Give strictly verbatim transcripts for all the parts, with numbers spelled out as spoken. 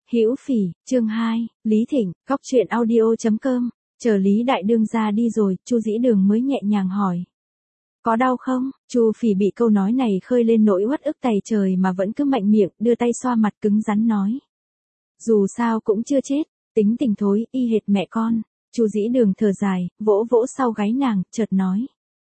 Hữu Phỉ, chương hai, Lý Thịnh, Cóc truyện audio chấm com. Chờ Lý Đại Đương ra đi rồi, Chu Dĩ Đường mới nhẹ nhàng hỏi. Có đau không? Chu Phỉ bị câu nói này khơi lên nỗi uất ức tày trời mà vẫn cứ mạnh miệng, đưa tay xoa mặt cứng rắn nói. Dù sao cũng chưa chết, tính tình thối, y hệt mẹ con. Chu Dĩ Đường thở dài, vỗ vỗ sau gáy nàng, chợt nói.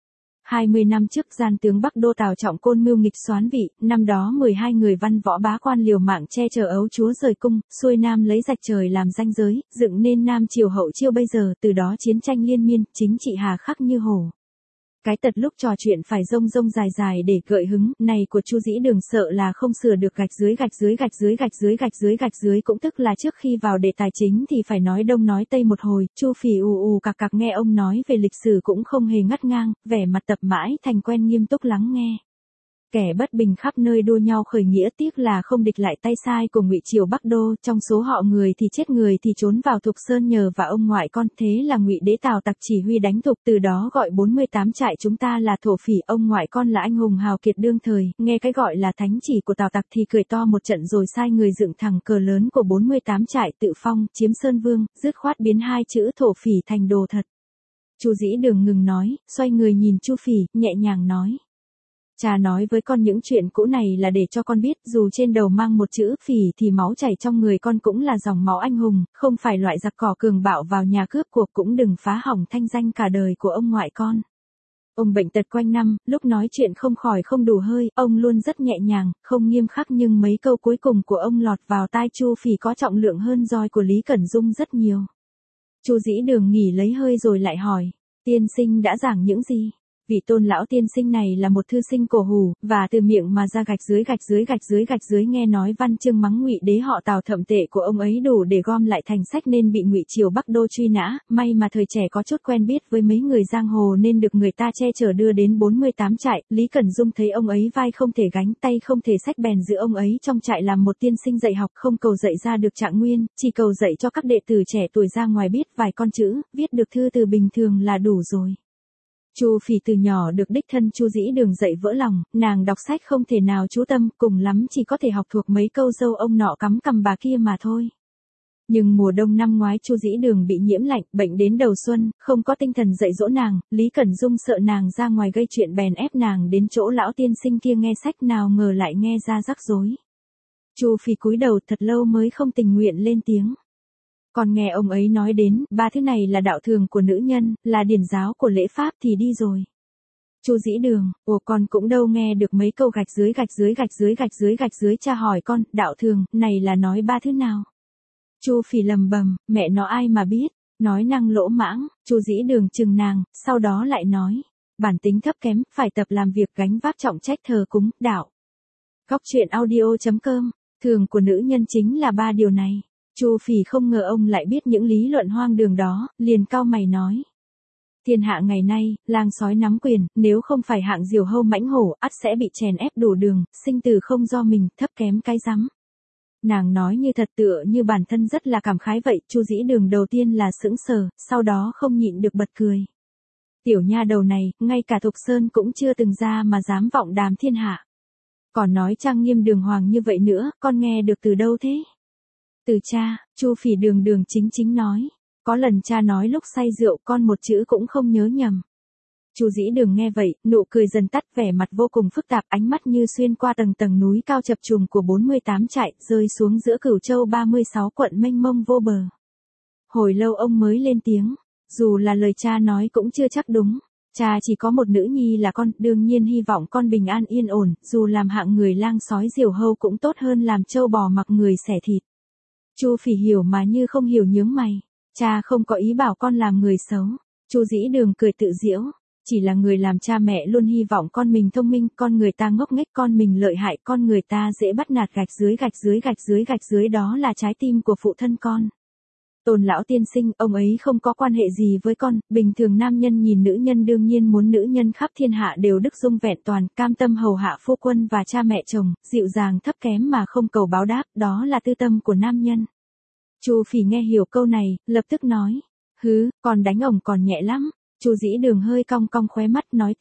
hai mươi năm trước gian tướng Bắc Đô Tào Trọng Côn mưu nghịch soán vị, năm đó mười hai người văn võ bá quan liều mạng che chở ấu chúa rời cung, xuôi nam lấy rạch trời làm ranh giới, dựng nên Nam Triều hậu chiêu bây giờ, từ đó chiến tranh liên miên, chính trị hà khắc như hổ. Cái tật lúc trò chuyện phải rông rông dài dài để gợi hứng, này của Chu Dĩ Đường sợ là không sửa được gạch dưới gạch dưới gạch dưới gạch dưới gạch dưới gạch dưới cũng tức là trước khi vào đề tài chính thì phải nói đông nói tây một hồi. Chu Phỉ ù ù cặc cặc nghe ông nói về lịch sử cũng không hề ngắt ngang, vẻ mặt tập mãi thành quen nghiêm túc lắng nghe. Kẻ bất bình khắp nơi đua nhau khởi nghĩa, tiếc là không địch lại tay sai của Ngụy Triều Bắc Đô, trong số họ người thì chết người thì trốn vào Thục Sơn nhờ và ông ngoại con, thế là Ngụy Đế Tào Tặc chỉ huy đánh Thục, từ đó gọi bốn mươi tám trại chúng ta là thổ phỉ, ông ngoại con là anh hùng hào kiệt đương thời, nghe cái gọi là thánh chỉ của Tào Tặc thì cười to một trận rồi sai người dựng thẳng cờ lớn của bốn mươi tám trại tự phong, chiếm Sơn Vương, dứt khoát biến hai chữ thổ phỉ thành đồ thật. Chu Dĩ Đường ngừng nói, xoay người nhìn Chu Phỉ, nhẹ nhàng nói. Cha nói với con những chuyện cũ này là để cho con biết, dù trên đầu mang một chữ phỉ thì máu chảy trong người con cũng là dòng máu anh hùng, không phải loại giặc cỏ cường bạo vào nhà cướp cuộc, cũng đừng phá hỏng thanh danh cả đời của ông ngoại con. Ông bệnh tật quanh năm, lúc nói chuyện không khỏi không đủ hơi, ông luôn rất nhẹ nhàng, không nghiêm khắc, nhưng mấy câu cuối cùng của ông lọt vào tai Chu Phỉ có trọng lượng hơn roi của Lý Cẩn Dung rất nhiều. Chu Dĩ Đường nghỉ lấy hơi rồi lại hỏi, tiên sinh đã giảng những gì? Vị Tôn lão tiên sinh này là một thư sinh cổ hủ, và từ miệng mà ra gạch dưới gạch dưới gạch dưới gạch dưới nghe nói văn chương mắng Ngụy Đế họ Tào thậm tệ của ông ấy đủ để gom lại thành sách nên bị Ngụy Triều Bắc Đô truy nã, may mà thời trẻ có chút quen biết với mấy người giang hồ nên được người ta che chở đưa đến bốn mươi tám trại. Lý Cẩn Dung thấy ông ấy vai không thể gánh, tay không thể xách, bèn giữ ông ấy trong trại làm một tiên sinh dạy học, không cầu dạy ra được trạng nguyên, chỉ cầu dạy cho các đệ tử trẻ tuổi ra ngoài biết vài con chữ, viết được thư từ bình thường là đủ rồi. Chu Phỉ từ nhỏ được đích thân Chu Dĩ Đường dạy vỡ lòng, nàng đọc sách không thể nào chú tâm, cùng lắm chỉ có thể học thuộc mấy câu dâu ông nọ cắm cằm bà kia mà thôi. Nhưng mùa đông năm ngoái Chu Dĩ Đường bị nhiễm lạnh, bệnh đến đầu xuân, không có tinh thần dạy dỗ nàng, Lý Cẩn Dung sợ nàng ra ngoài gây chuyện bèn ép nàng đến chỗ lão tiên sinh kia nghe sách, nào ngờ lại nghe ra rắc rối. Chu Phỉ cúi đầu thật lâu mới không tình nguyện lên tiếng. Còn nghe ông ấy nói đến, ba thứ này là đạo thường của nữ nhân, là điển giáo của lễ pháp thì đi rồi. Chu Dĩ Đường, ồ con cũng đâu nghe được mấy câu gạch dưới gạch dưới gạch dưới gạch dưới gạch dưới, cha hỏi con, đạo thường, này là nói ba thứ nào? Chu Phỉ lầm bầm, mẹ nó ai mà biết, nói năng lỗ mãng. Chu Dĩ Đường chừng nàng, sau đó lại nói, bản tính thấp kém, phải tập làm việc gánh vác trọng trách thờ cúng, đạo. Cóc truyện audio chấm com, thường của nữ nhân chính là ba điều này. Chu Phỉ không ngờ ông lại biết những lý luận hoang đường đó, liền cau mày nói. Thiên hạ ngày nay, lang sói nắm quyền, nếu không phải hạng diều hâu mãnh hổ, ắt sẽ bị chèn ép đủ đường, sinh tử không do mình, thấp kém cái rắm. Nàng nói như thật tựa như bản thân rất là cảm khái vậy. Chu Dĩ Đường đầu tiên là sững sờ, sau đó không nhịn được bật cười. Tiểu nha đầu này, ngay cả Thục Sơn cũng chưa từng ra mà dám vọng đàm thiên hạ. Còn nói trang nghiêm đường hoàng như vậy nữa, con nghe được từ đâu thế? Từ cha. Chu Phỉ đường đường chính chính nói. Có lần cha nói lúc say rượu con một chữ cũng không nhớ nhầm. Chu Dĩ Đường nghe vậy, nụ cười dần tắt, vẻ mặt vô cùng phức tạp, ánh mắt như xuyên qua tầng tầng núi cao chập trùng của bốn mươi tám trại, rơi xuống giữa Cửu Châu ba mươi sáu quận mênh mông vô bờ. Hồi lâu ông mới lên tiếng, dù là lời cha nói cũng chưa chắc đúng. Cha chỉ có một nữ nhi là con, đương nhiên hy vọng con bình an yên ổn, dù làm hạng người lang sói diều hâu cũng tốt hơn làm trâu bò mặc người xẻ thịt. Chu Phỉ hiểu mà như không hiểu nhướng mày. Cha không có ý bảo con làm người xấu. Chu Dĩ Đường cười tự giễu. Chỉ là người làm cha mẹ luôn hy vọng con mình thông minh, con người ta ngốc nghếch, con mình lợi hại, con người ta dễ bắt nạt, gạch dưới gạch dưới gạch dưới gạch dưới đó là trái tim của phụ thân con. Tôn lão tiên sinh, ông ấy không có quan hệ gì với con, bình thường nam nhân nhìn nữ nhân đương nhiên muốn nữ nhân khắp thiên hạ đều đức dung vẹn toàn, cam tâm hầu hạ phu quân và cha mẹ chồng, dịu dàng thấp kém mà không cầu báo đáp, đó là tư tâm của nam nhân. Chu Phỉ nghe hiểu câu này, lập tức nói, hứ, còn đánh ổng còn nhẹ lắm. Chu Dĩ Đường hơi cong cong khóe mắt nói tiếp,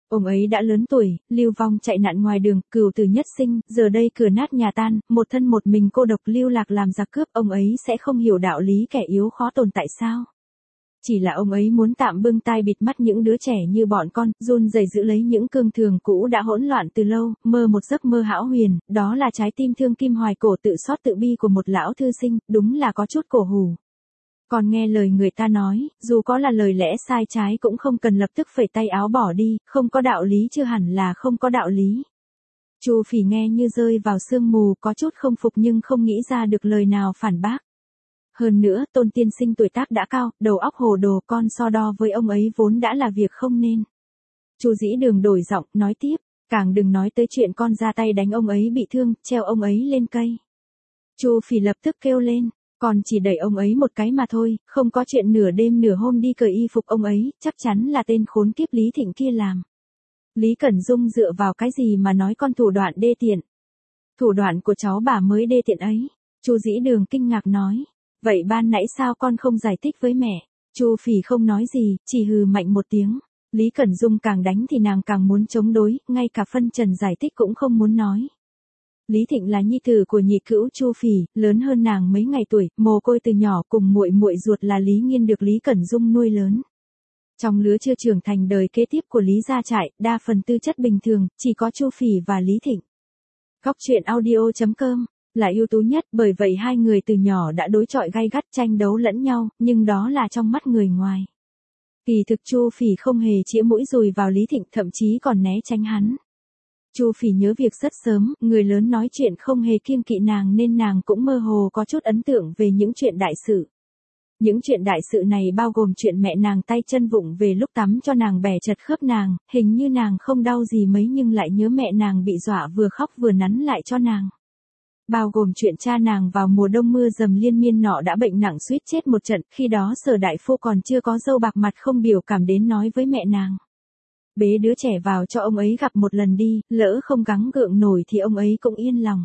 Ông ấy đã lớn tuổi, lưu vong chạy nạn ngoài đường, cừu tử nhất sinh, giờ đây cửa nát nhà tan, một thân một mình cô độc lưu lạc làm giặc cướp, ông ấy sẽ không hiểu đạo lý kẻ yếu khó tồn tại sao? Chỉ là ông ấy muốn tạm bưng tai bịt mắt những đứa trẻ như bọn con, run rẩy giữ lấy những cương thường cũ đã hỗn loạn từ lâu, mơ một giấc mơ hão huyền, đó là trái tim thương kim hoài cổ tự xót tự bi của một lão thư sinh, đúng là có chút cổ hủ. Còn nghe lời người ta nói, dù có là lời lẽ sai trái cũng không cần lập tức phẩy tay áo bỏ đi, không có đạo lý chưa hẳn là không có đạo lý. Chu Phỉ nghe như rơi vào sương mù, có chút không phục nhưng không nghĩ ra được lời nào phản bác. Hơn nữa, Tôn tiên sinh tuổi tác đã cao, đầu óc hồ đồ, con so đo với ông ấy vốn đã là việc không nên. Chu Dĩ Đường đổi giọng, nói tiếp, càng đừng nói tới chuyện con ra tay đánh ông ấy bị thương, treo ông ấy lên cây. Chu Phỉ lập tức kêu lên, con chỉ đẩy ông ấy một cái mà thôi, không có chuyện nửa đêm nửa hôm đi cởi y phục ông ấy, chắc chắn là tên khốn kiếp Lý Thịnh kia làm. Lý Cẩn Dung dựa vào cái gì mà nói con thủ đoạn đê tiện? Thủ đoạn của cháu bà mới đê tiện ấy. Chu Dĩ Đường kinh ngạc nói. Vậy ban nãy sao con không giải thích với mẹ? Chu Phỉ không nói gì, chỉ hừ mạnh một tiếng. Lý Cẩn Dung càng đánh thì nàng càng muốn chống đối, ngay cả phân trần giải thích cũng không muốn nói. Lý Thịnh là nhi tử của nhị cữu Chu Phỉ, lớn hơn nàng mấy ngày tuổi, mồ côi từ nhỏ, cùng muội muội ruột là Lý Nghiên được Lý Cẩn Dung nuôi lớn. Trong lứa chưa trưởng thành đời kế tiếp của Lý gia trại, đa phần tư chất bình thường, chỉ có Chu Phỉ và Lý Thịnh. Góc truyện audio chấm com là ưu tú nhất, bởi vậy hai người từ nhỏ đã đối chọi gay gắt tranh đấu lẫn nhau, nhưng đó là trong mắt người ngoài. Kỳ thực Chu Phỉ không hề chĩa mũi dùi vào Lý Thịnh, thậm chí còn né tránh hắn. Chu Phỉ nhớ việc rất sớm, người lớn nói chuyện không hề kiêng kỵ nàng nên nàng cũng mơ hồ có chút ấn tượng về những chuyện đại sự. Những chuyện đại sự này bao gồm chuyện mẹ nàng tay chân vụng về lúc tắm cho nàng bẻ chật khớp nàng, hình như nàng không đau gì mấy nhưng lại nhớ mẹ nàng bị dọa vừa khóc vừa nắn lại cho nàng. Bao gồm chuyện cha nàng vào mùa đông mưa dầm liên miên nọ đã bệnh nặng suýt chết một trận, khi đó Sở đại phu còn chưa có râu bạc mặt không biểu cảm đến nói với mẹ nàng. Bế đứa trẻ vào cho ông ấy gặp một lần đi, lỡ không gắng gượng nổi thì ông ấy cũng yên lòng.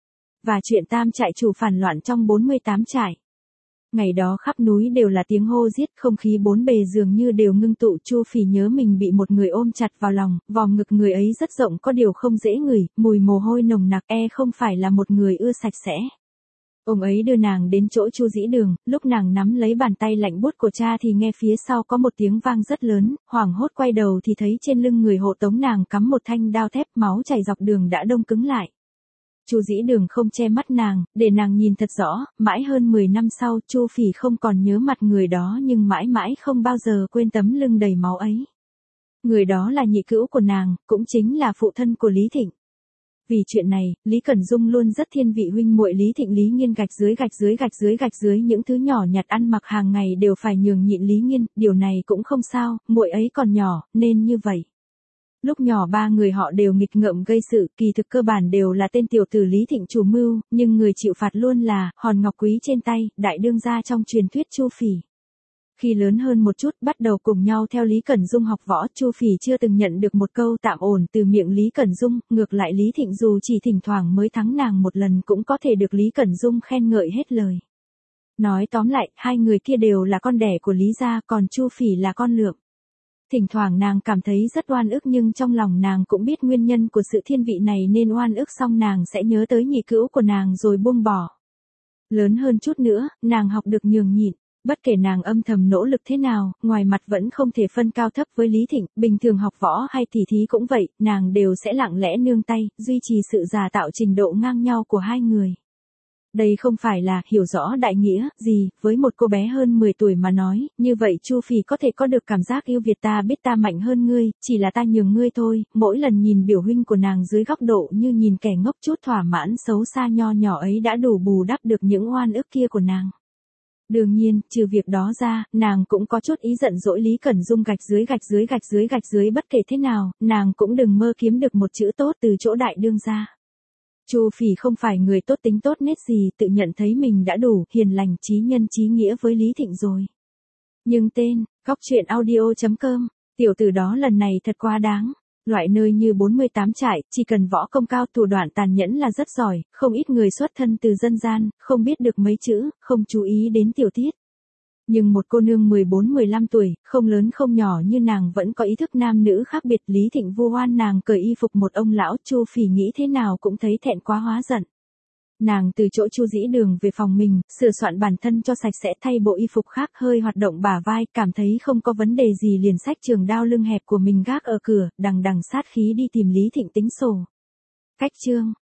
Và chuyện tam trại chủ phản loạn trong bốn mươi tám trại. Ngày đó khắp núi đều là tiếng hô giết, không khí bốn bề dường như đều ngưng tụ. Chu Phỉ nhớ mình bị một người ôm chặt vào lòng, vòng ngực người ấy rất rộng có điều không dễ ngửi, mùi mồ hôi nồng nặc, e không phải là một người ưa sạch sẽ. Ông ấy đưa nàng đến chỗ Chu Dĩ Đường, lúc nàng nắm lấy bàn tay lạnh buốt của cha thì nghe phía sau có một tiếng vang rất lớn, hoảng hốt quay đầu thì thấy trên lưng người hộ tống nàng cắm một thanh đao thép, máu chảy dọc đường đã đông cứng lại. Chu Dĩ Đường không che mắt nàng, để nàng nhìn thật rõ, mãi hơn mười năm sau, Chu Phỉ không còn nhớ mặt người đó nhưng mãi mãi không bao giờ quên tấm lưng đầy máu ấy. Người đó là nhị cữu của nàng, cũng chính là phụ thân của Lý Thịnh. Vì chuyện này, Lý Cẩn Dung luôn rất thiên vị huynh muội Lý Thịnh. Lý Nghiên gạch dưới gạch dưới gạch dưới gạch dưới những thứ nhỏ nhặt ăn mặc hàng ngày đều phải nhường nhịn Lý Nghiên, điều này cũng không sao, muội ấy còn nhỏ, nên như vậy. Lúc nhỏ ba người họ đều nghịch ngợm gây sự, kỳ thực cơ bản đều là tên tiểu tử Lý Thịnh chủ mưu, nhưng người chịu phạt luôn là hòn ngọc quý trên tay, đại đương gia trong truyền thuyết Chu Phỉ. Khi lớn hơn một chút bắt đầu cùng nhau theo Lý Cẩn Dung học võ, Chu Phỉ chưa từng nhận được một câu tạm ổn từ miệng Lý Cẩn Dung, ngược lại Lý Thịnh dù chỉ thỉnh thoảng mới thắng nàng một lần cũng có thể được Lý Cẩn Dung khen ngợi hết lời. Nói tóm lại, hai người kia đều là con đẻ của Lý gia, còn Chu Phỉ là con lượm. Thỉnh thoảng nàng cảm thấy rất oan ức nhưng trong lòng nàng cũng biết nguyên nhân của sự thiên vị này nên oan ức xong nàng sẽ nhớ tới nhị cữu của nàng rồi buông bỏ. Lớn hơn chút nữa, nàng học được nhường nhịn. Bất kể nàng âm thầm nỗ lực thế nào, ngoài mặt vẫn không thể phân cao thấp với Lý Thịnh, bình thường học võ hay tỉ thí cũng vậy, nàng đều sẽ lặng lẽ nương tay, duy trì sự giả tạo trình độ ngang nhau của hai người. Đây không phải là hiểu rõ đại nghĩa gì, với một cô bé hơn mười tuổi mà nói, như vậy Chu Phỉ có thể có được cảm giác yêu Việt ta biết ta mạnh hơn ngươi, chỉ là ta nhường ngươi thôi, mỗi lần nhìn biểu huynh của nàng dưới góc độ như nhìn kẻ ngốc chút thỏa mãn xấu xa nho nhỏ ấy đã đủ bù đắp được những oan ức kia của nàng. Đương nhiên, trừ việc đó ra, nàng cũng có chút ý giận dỗi Lý Cẩn Dung gạch dưới gạch dưới gạch dưới gạch dưới bất kể thế nào, nàng cũng đừng mơ kiếm được một chữ tốt từ chỗ đại đương gia. Chu Phỉ không phải người tốt tính tốt nết gì, tự nhận thấy mình đã đủ hiền lành trí nhân trí nghĩa với Lý Thịnh rồi. Nhưng tên, góc truyện audio chấm com, tiểu tử đó lần này thật quá đáng. Loại nơi như bốn mươi tám trại, chỉ cần võ công cao thủ đoạn tàn nhẫn là rất giỏi, không ít người xuất thân từ dân gian, không biết được mấy chữ, không chú ý đến tiểu tiết. Nhưng một cô nương mười bốn mười lăm tuổi, không lớn không nhỏ như nàng vẫn có ý thức nam nữ khác biệt. Lý Thịnh vu oan nàng cởi y phục một ông lão. Chu Phỉ nghĩ thế nào cũng thấy thẹn quá hóa giận. Nàng từ chỗ Chu Dĩ Đường về phòng mình, sửa soạn bản thân cho sạch sẽ, thay bộ y phục khác, hơi hoạt động bả vai, cảm thấy không có vấn đề gì liền xách trường đao lưng hẹp của mình gác ở cửa, đằng đằng sát khí đi tìm Lý Thịnh tính sổ. Cách chương